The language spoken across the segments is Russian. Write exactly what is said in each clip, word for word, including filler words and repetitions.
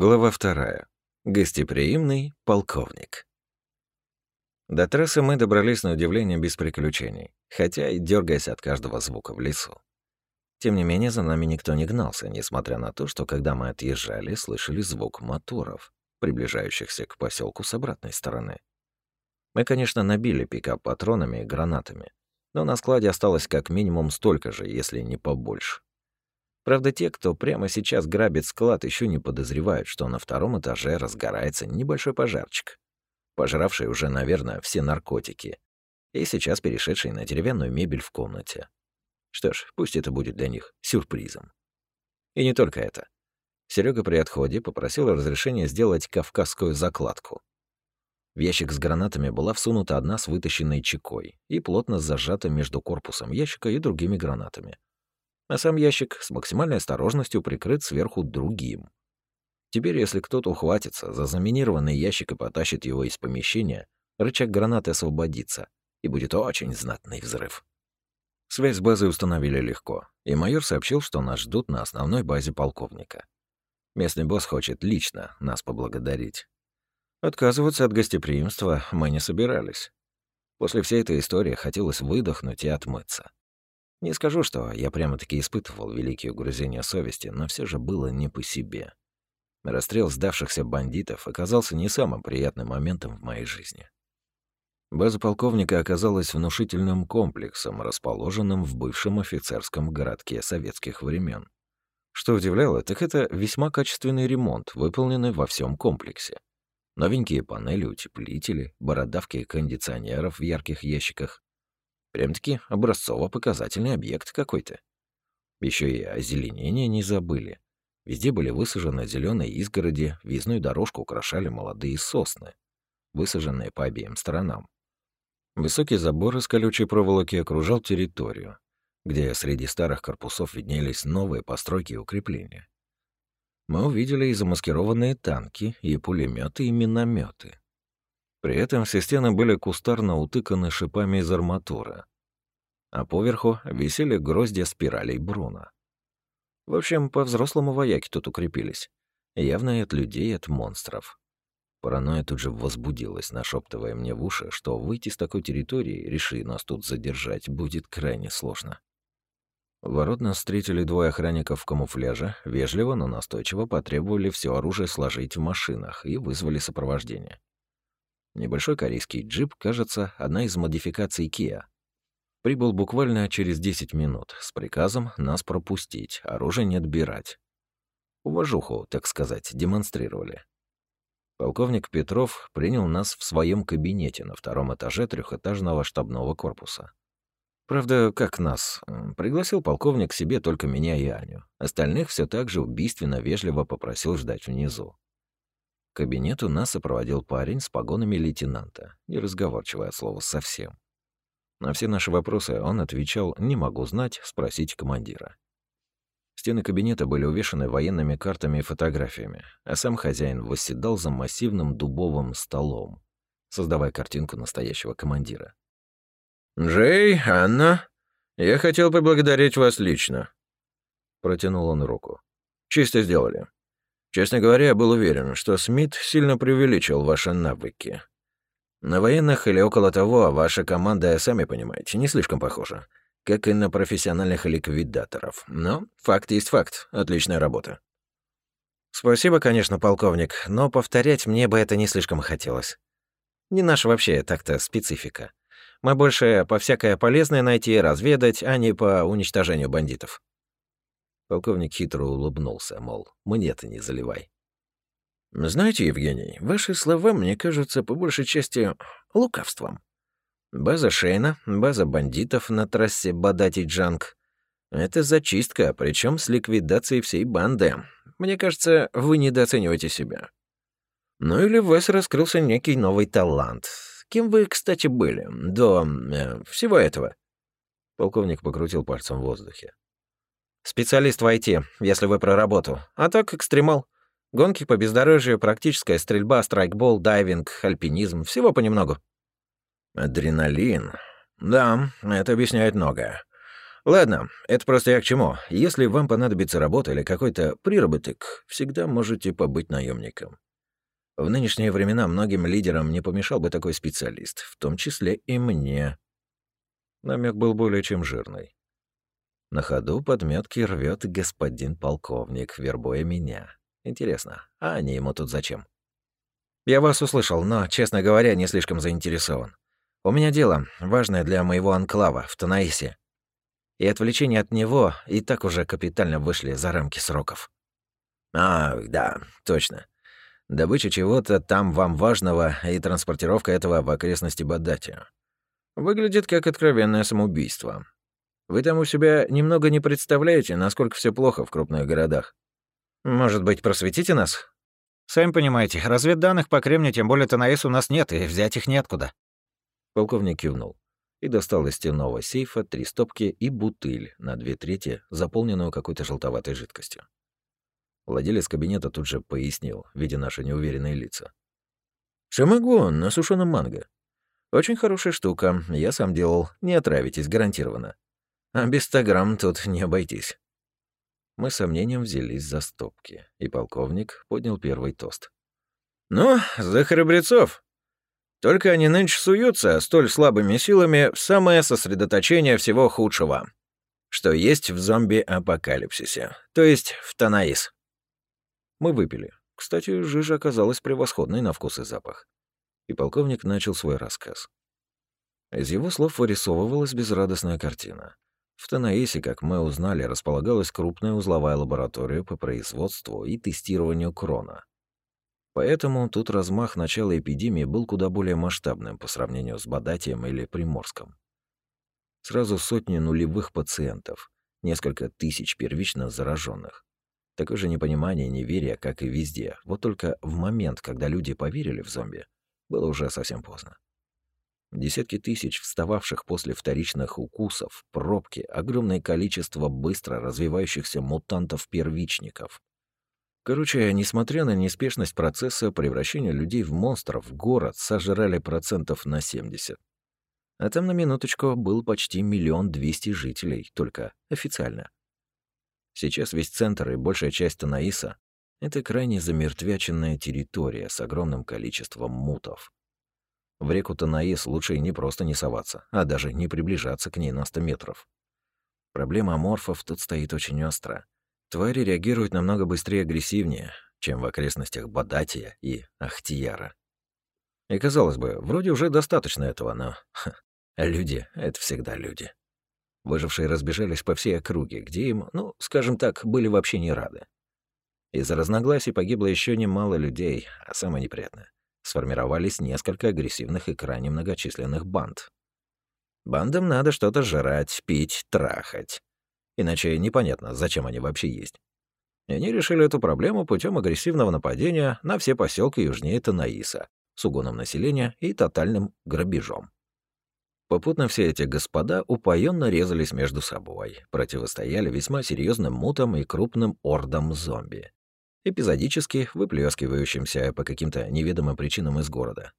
Глава вторая. Гостеприимный полковник. До трассы мы добрались на удивление без приключений, хотя и дергаясь от каждого звука в лесу. Тем не менее, за нами никто не гнался, несмотря на то, что когда мы отъезжали, слышали звук моторов, приближающихся к поселку с обратной стороны. Мы, конечно, набили пикап патронами и гранатами, но на складе осталось как минимум столько же, если не побольше. Правда, те, кто прямо сейчас грабит склад, еще не подозревают, что на втором этаже разгорается небольшой пожарчик, пожравший уже, наверное, все наркотики, и сейчас перешедший на деревянную мебель в комнате. Что ж, пусть это будет для них сюрпризом. И не только это. Серега при отходе попросил разрешения сделать кавказскую закладку. В ящик с гранатами была всунута одна с вытащенной чекой и плотно зажата между корпусом ящика и другими гранатами. А сам ящик с максимальной осторожностью прикрыт сверху другим. Теперь, если кто-то ухватится за заминированный ящик и потащит его из помещения, рычаг гранаты освободится, и будет очень знатный взрыв. Связь с базой установили легко, и майор сообщил, что нас ждут на основной базе полковника. Местный босс хочет лично нас поблагодарить. Отказываться от гостеприимства мы не собирались. После всей этой истории хотелось выдохнуть и отмыться. Не скажу, что я прямо-таки испытывал великие угрызения совести, но все же было не по себе. Расстрел сдавшихся бандитов оказался не самым приятным моментом в моей жизни. База полковника оказалась внушительным комплексом, расположенным в бывшем офицерском городке советских времен. Что удивляло, так это весьма качественный ремонт, выполненный во всем комплексе. Новенькие панели, утеплители, бородавки кондиционеров в ярких ящиках. Прям-таки образцово-показательный объект какой-то. Еще и озеленение не забыли. Везде были высажены зеленые изгороди, въездную дорожку украшали молодые сосны, высаженные по обеим сторонам. Высокий забор из колючей проволоки окружал территорию, где среди старых корпусов виднелись новые постройки и укрепления. Мы увидели и замаскированные танки, и пулеметы, и минометы. При этом все стены были кустарно утыканы шипами из арматуры, а поверху висели гроздья спиралей Бруно. В общем, по-взрослому вояки тут укрепились. Явно и от людей, и от монстров. Паранойя тут же возбудилась, нашептывая мне в уши, что выйти с такой территории, реши нас тут задержать, будет крайне сложно. У ворот нас встретили двое охранников в камуфляже, вежливо, но настойчиво потребовали все оружие сложить в машинах и вызвали сопровождение. Небольшой корейский джип, кажется, одна из модификаций Kia. Прибыл буквально через десять минут с приказом нас пропустить, оружие не отбирать. Уважуху, так сказать, демонстрировали. Полковник Петров принял нас в своем кабинете на втором этаже трехэтажного штабного корпуса. Правда, как нас, пригласил полковник к себе только меня и Аню. Остальных все так же убийственно вежливо попросил ждать внизу. К кабинету нас сопроводил парень с погонами лейтенанта, неразговорчивый от слова совсем. На все наши вопросы он отвечал «не могу знать, спросите командира». Стены кабинета были увешаны военными картами и фотографиями, а сам хозяин восседал за массивным дубовым столом, создавая картинку настоящего командира. «Джей, Анна, я хотел поблагодарить вас лично», — протянул он руку. «Чисто сделали. Честно говоря, я был уверен, что Смит сильно преувеличил ваши навыки. На военных или около того ваша команда, сами понимаете, не слишком похожа, как и на профессиональных ликвидаторов. Но факт есть факт. Отличная работа». «Спасибо, конечно, полковник, но повторять мне бы это не слишком хотелось. Не наша вообще так-то специфика. Мы больше по всякое полезное найти, разведать, а не по уничтожению бандитов». Полковник хитро улыбнулся, мол, мне-то не заливай. «Знаете, Евгений, ваши слова мне кажутся по большей части лукавством. База Шейна, база бандитов на трассе Бадати-Джанг — это зачистка, причем с ликвидацией всей банды. Мне кажется, вы недооцениваете себя. Ну или в вас раскрылся некий новый талант. Кем вы, кстати, были до э, всего этого?» Полковник покрутил пальцем в воздухе. «Специалист в ай ти, если вы про работу. А так, экстремал. Гонки по бездорожью, практическая стрельба, страйкбол, дайвинг, альпинизм. Всего понемногу». «Адреналин. Да, это объясняет многое. Ладно, это просто я к чему. Если вам понадобится работа или какой-то приработок, всегда можете побыть наемником. В нынешние времена многим лидерам не помешал бы такой специалист, в том числе и мне. Намек был более чем жирный. На ходу подметки рвет господин полковник, вербуя меня. Интересно, а они ему тут зачем? Я вас услышал, но, честно говоря, не слишком заинтересован. У меня дело, важное для моего анклава в Танаисе. И отвлечения от него и так уже капитально вышли за рамки сроков. А, да, точно. Добыча чего-то там вам важного и транспортировка этого в окрестности Бадати. Выглядит как откровенное самоубийство. Вы там у себя немного не представляете, насколько все плохо в крупных городах. Может быть, просветите нас? Сами понимаете, разведданных по Кремню, тем более Танаис, у нас нет, и взять их неоткуда. Полковник кивнул и достал из стенного сейфа три стопки и бутыль на две трети, заполненную какой-то желтоватой жидкостью. Владелец кабинета тут же пояснил, видя наши неуверенные лица. «Шамагон на сушеном манго. Очень хорошая штука, я сам делал, не отравитесь, гарантированно. А без ста грамм тут не обойтись». Мы с сомнением взялись за стопки, и полковник поднял первый тост. «Ну, за храбрецов! Только они нынче суются столь слабыми силами в самое сосредоточение всего худшего, что есть в зомби-апокалипсисе, то есть в Танаис». Мы выпили. Кстати, жижа оказалась превосходной на вкус и запах. И полковник начал свой рассказ. Из его слов вырисовывалась безрадостная картина. В Танаисе, как мы узнали, располагалась крупная узловая лаборатория по производству и тестированию крона. Поэтому тут размах начала эпидемии был куда более масштабным по сравнению с Бадатием или Приморском. Сразу сотни нулевых пациентов, несколько тысяч первично зараженных. Такое же непонимание и неверие, как и везде. Вот только в момент, когда люди поверили в зомби, было уже совсем поздно. Десятки тысяч встававших после вторичных укусов, пробки, огромное количество быстро развивающихся мутантов-первичников. Короче, несмотря на неспешность процесса превращения людей в монстров, город сожрали процентов на семьдесят. А там на минуточку был почти миллион двести жителей, только официально. Сейчас весь центр и большая часть Танаиса — это крайне замертвяченная территория с огромным количеством мутов. В реку Танаис лучше не просто не соваться, а даже не приближаться к ней на сто метров. Проблема аморфов тут стоит очень остро. Твари реагируют намного быстрее и агрессивнее, чем в окрестностях Бадатия и Ахтияра. И казалось бы, вроде уже достаточно этого, но ха, люди — это всегда люди. Выжившие разбежались по всей округе, где им, ну, скажем так, были вообще не рады. Из-за разногласий погибло еще немало людей, а самое неприятное — сформировались несколько агрессивных и крайне многочисленных банд. Бандам надо что-то жрать, пить, трахать. Иначе непонятно, зачем они вообще есть. И они решили эту проблему путем агрессивного нападения на все поселки южнее Танаиса с угоном населения и тотальным грабежом. Попутно все эти господа упоенно резались между собой, противостояли весьма серьезным мутам и крупным ордам зомби, эпизодически выплескивающимся по каким-то неведомым причинам из города.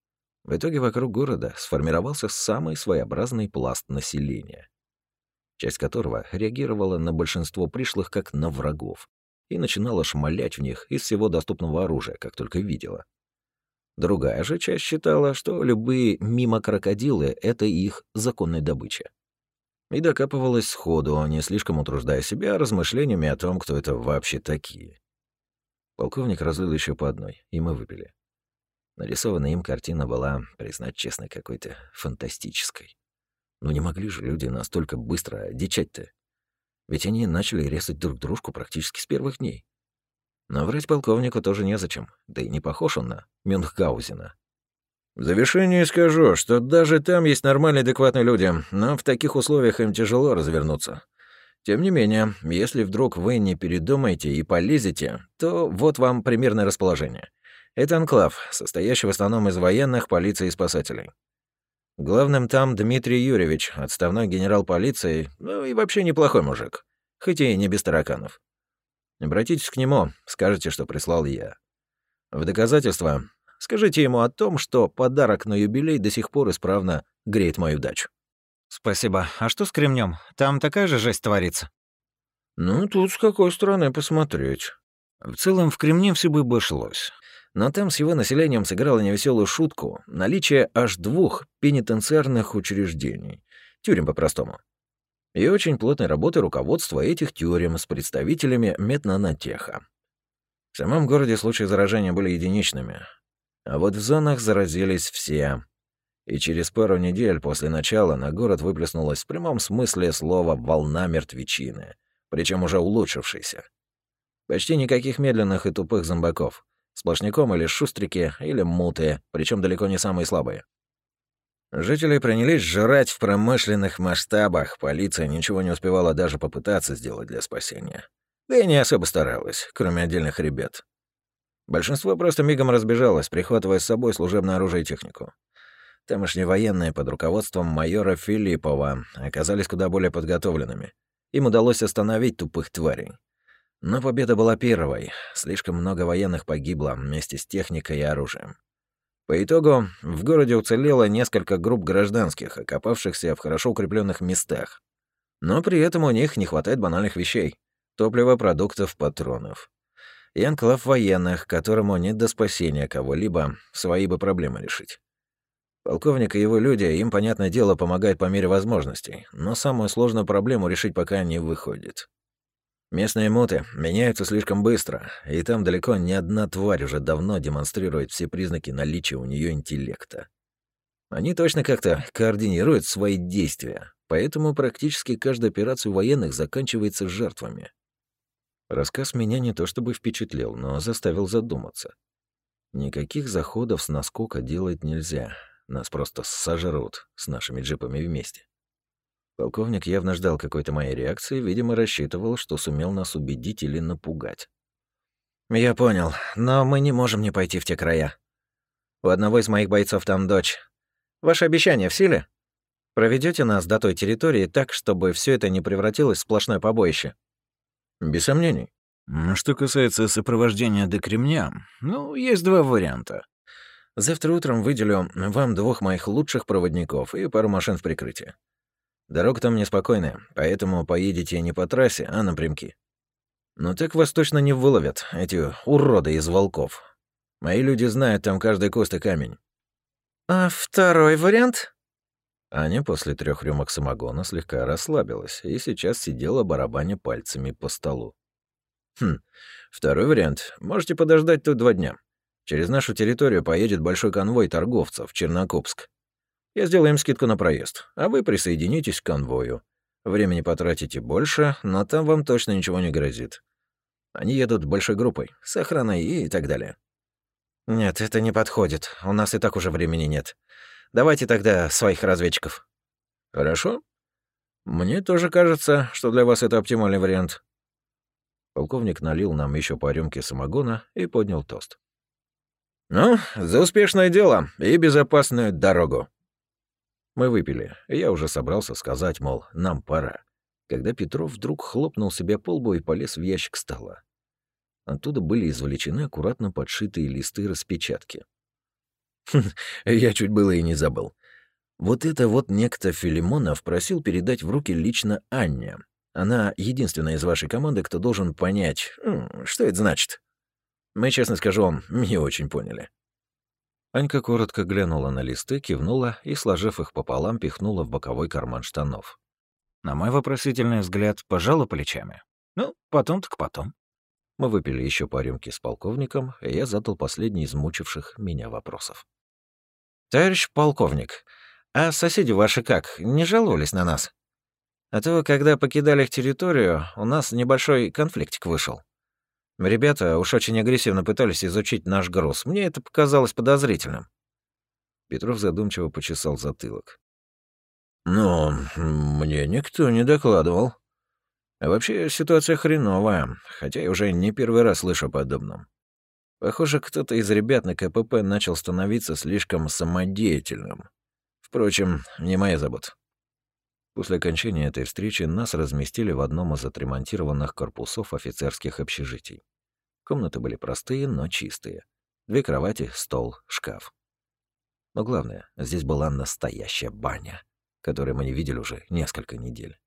В итоге вокруг города сформировался самый своеобразный пласт населения, часть которого реагировала на большинство пришлых как на врагов и начинала шмалять в них из всего доступного оружия, как только видела. Другая же часть считала, что любые мимо-крокодилы — это их законная добыча. И докапывалась сходу, не слишком утруждая себя размышлениями о том, кто это вообще такие. Полковник разлил еще по одной, и мы выпили. Нарисованная им картина была, признать честно, какой-то фантастической. Но не могли же люди настолько быстро одичать-то. Ведь они начали резать друг дружку практически с первых дней. Но врать полковнику тоже незачем, да и не похож он на Мюнхгаузена. В завершение скажу, что даже там есть нормальные, адекватные люди, но в таких условиях им тяжело развернуться. Тем не менее, если вдруг вы не передумаете и полезете, то вот вам примерное расположение. Это анклав, состоящий в основном из военных, полиции и спасателей. Главным там Дмитрий Юрьевич, отставной генерал полиции, ну и вообще неплохой мужик, хоть и не без тараканов. Обратитесь к нему, скажете, что прислал я. В доказательство скажите ему о том, что подарок на юбилей до сих пор исправно греет мою дачу. Спасибо. А что с Кремнем? Там такая же жесть творится? Ну, тут с какой стороны посмотреть. В целом, в Кремне все бы обошлось. Но там с его населением сыграло невеселую шутку наличие аж двух пенитенциарных учреждений. Тюрем по-простому. И очень плотной работы руководства этих тюрем с представителями меднанотеха. В самом городе случаи заражения были единичными. А вот в зонах заразились все. И через пару недель после начала на город выплеснулась в прямом смысле слова волна мертвечины, причем уже улучшившейся. Почти никаких медленных и тупых зомбаков. Сплошняком или шустрики, или муты, причем далеко не самые слабые. Жители принялись жрать в промышленных масштабах, полиция ничего не успевала даже попытаться сделать для спасения. Да и не особо старалась, кроме отдельных ребят. Большинство просто мигом разбежалось, прихватывая с собой служебное оружие и технику. Тамошние военные под руководством майора Филиппова оказались куда более подготовленными. Им удалось остановить тупых тварей. Но победа была первой. Слишком много военных погибло вместе с техникой и оружием. По итогу в городе уцелело несколько групп гражданских, окопавшихся в хорошо укрепленных местах. Но при этом у них не хватает банальных вещей: топлива, продуктов, патронов. И анклав военных, которому нет до спасения кого-либо, свои бы проблемы решить. Полковник и его люди, им, понятное дело, помогают по мере возможностей, но самую сложную проблему решить пока не выходит. Местные муты меняются слишком быстро, и там далеко не одна тварь уже давно демонстрирует все признаки наличия у нее интеллекта. Они точно как-то координируют свои действия, поэтому практически каждая операция у военных заканчивается жертвами. Рассказ меня не то чтобы впечатлил, но заставил задуматься. Никаких заходов с наскока делать нельзя. Нас просто сожрут с нашими джипами вместе. Полковник явно ждал какой-то моей реакции, видимо, рассчитывал, что сумел нас убедить или напугать. «Я понял, но мы не можем не пойти в те края. У одного из моих бойцов там дочь. Ваше обещание в силе? Проведете нас до той территории так, чтобы все это не превратилось в сплошное побоище?» Без сомнений. Что касается сопровождения до Кремня, ну, есть два варианта. Завтра утром выделю вам двух моих лучших проводников и пару машин в прикрытие. Дорога там неспокойная, поэтому поедете не по трассе, а напрямки. Но так вас точно не выловят, эти уроды из волков. Мои люди знают там каждый куст и камень. А второй вариант? Аня после трех рюмок самогона слегка расслабилась и сейчас сидела барабаня пальцами по столу. Хм, второй вариант. Можете подождать тут два дня. Через нашу территорию поедет большой конвой торговцев в Чернокопск. Я сделаю им скидку на проезд, а вы присоединитесь к конвою. Времени потратите больше, но там вам точно ничего не грозит. Они едут большой группой, с охраной и так далее. Нет, это не подходит. У нас и так уже времени нет. Давайте тогда своих разведчиков. Хорошо. Мне тоже кажется, что для вас это оптимальный вариант. Полковник налил нам еще по рюмке самогона и поднял тост. Ну, за успешное дело и безопасную дорогу. Мы выпили, и я уже собрался сказать, мол, нам пора, когда Петров вдруг хлопнул себе по лбу и полез в ящик стола. Оттуда были извлечены аккуратно подшитые листы распечатки. Я чуть было и не забыл. Вот это вот некто Филимонов просил передать в руки лично Анне. Она единственная из вашей команды, кто должен понять, что это значит. Мы, честно скажу, не очень поняли. Анька коротко глянула на листы, кивнула и, сложив их пополам, пихнула в боковой карман штанов. На мой вопросительный взгляд пожала плечами. Ну, потом так потом. Мы выпили еще по рюмке с полковником, и я задал последний из мучивших меня вопросов. «Товарищ полковник, а соседи ваши как, не жаловались на нас? А то, когда покидали их территорию, у нас небольшой конфликтик вышел. Ребята уж очень агрессивно пытались изучить наш груз. Мне это показалось подозрительным». Петров задумчиво почесал затылок. «Ну, мне никто не докладывал. А вообще ситуация хреновая, хотя я уже не первый раз слышу о подобном. Похоже, кто-то из ребят на КПП начал становиться слишком самодеятельным. Впрочем, не моя забота». После окончания этой встречи нас разместили в одном из отремонтированных корпусов офицерских общежитий. Комнаты были простые, но чистые. Две кровати, стол, шкаф. Но главное, здесь была настоящая баня. которые мы не видели уже несколько недель.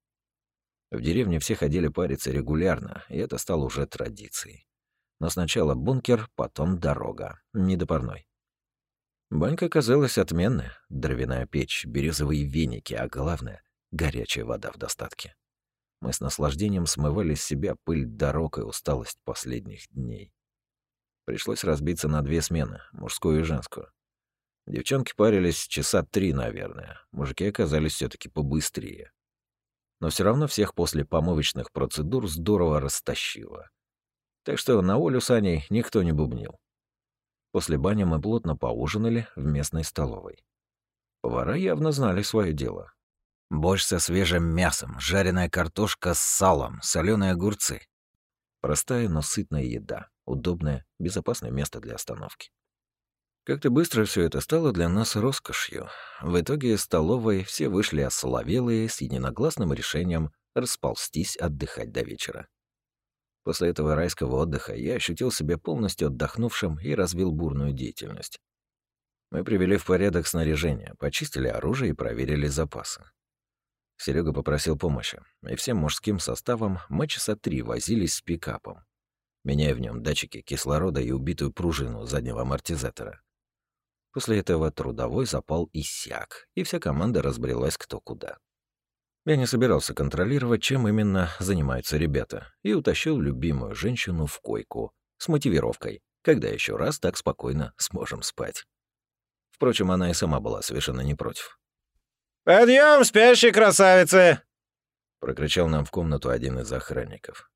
В деревне все ходили париться регулярно, и это стало уже традицией. Но сначала бункер, потом дорога, не до парной. Банька оказалась отменная. Дровяная печь, бирюзовые веники, а главное — горячая вода в достатке. Мы с наслаждением смывали с себя пыль дорог и усталость последних дней. Пришлось разбиться на две смены, мужскую и женскую. Девчонки парились часа три, наверное. Мужики оказались все таки побыстрее. Но все равно всех после помывочных процедур здорово растащило. Так что на Олю с Аней никто не бубнил. После бани мы плотно поужинали в местной столовой. Повара явно знали свое дело. Борщ со свежим мясом, жареная картошка с салом, соленые огурцы. Простая, но сытная еда. Удобное, безопасное место для остановки. Как-то быстро все это стало для нас роскошью. В итоге из столовой все вышли осоловелые с единогласным решением расползтись отдыхать до вечера. После этого райского отдыха я ощутил себя полностью отдохнувшим и развил бурную деятельность. Мы привели в порядок снаряжение, почистили оружие и проверили запасы. Серега попросил помощи, и всем мужским составом мы часа три возились с пикапом, меняя в нем датчики кислорода и убитую пружину заднего амортизатора. После этого трудовой запал иссяк, и вся команда разбрелась кто куда. Я не собирался контролировать, чем именно занимаются ребята, и утащил любимую женщину в койку с мотивировкой, когда еще раз так спокойно сможем спать. Впрочем, она и сама была совершенно не против. «Подъем, спящие красавицы!» — прокричал нам в комнату один из охранников.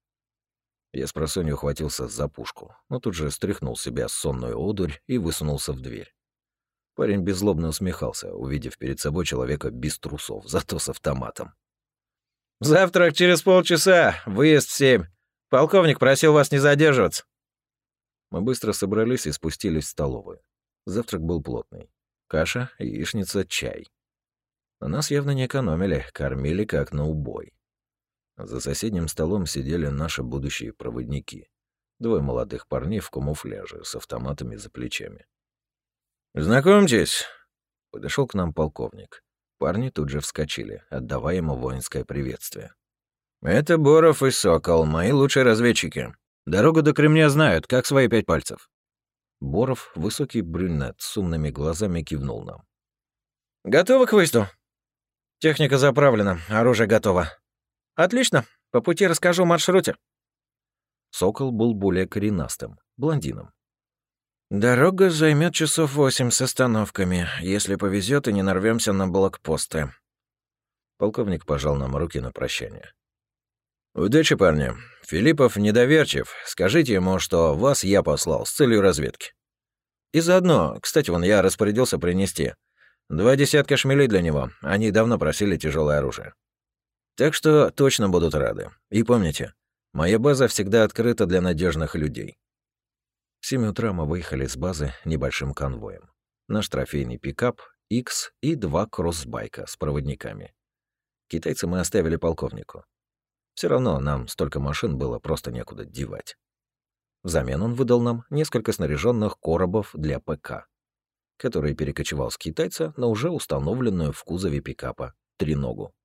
Я с просонью ухватился за пушку, но тут же стряхнул с себя сонную одурь и высунулся в дверь. Парень беззлобно усмехался, увидев перед собой человека без трусов, зато с автоматом. «Завтрак через полчаса, выезд в семь. Полковник просил вас не задерживаться». Мы быстро собрались и спустились в столовую. Завтрак был плотный. Каша, яичница, чай. На нас явно не экономили, кормили как на убой. За соседним столом сидели наши будущие проводники. Двое молодых парней в камуфляже с автоматами за плечами. «Знакомьтесь», — подошел к нам полковник. Парни тут же вскочили, отдавая ему воинское приветствие. «Это Боров и Сокол, мои лучшие разведчики. Дорогу до Кремня знают, как свои пять пальцев». Боров, высокий брюнет с умными глазами, кивнул нам. «Готовы к выезду? Техника заправлена, оружие готово. Отлично, по пути расскажу о маршруте». Сокол был более коренастым, блондином. «Дорога займет часов восемь с остановками, если повезет и не нарвемся на блокпосты». Полковник пожал нам руки на прощание. «Удачи, парни. Филиппов недоверчив. Скажите ему, что вас я послал с целью разведки. И заодно, кстати, вон я распорядился принести два десятка шмелей для него. Они давно просили тяжелое оружие. Так что точно будут рады. И помните, моя база всегда открыта для надежных людей». В семь утра мы выехали с базы небольшим конвоем. Наш трофейный пикап, X и два кроссбайка с проводниками. Китайца мы оставили полковнику. Все равно нам столько машин было просто некуда девать. Взамен он выдал нам несколько снаряженных коробов для ПК, который перекочевал с китайца на уже установленную в кузове пикапа треногу.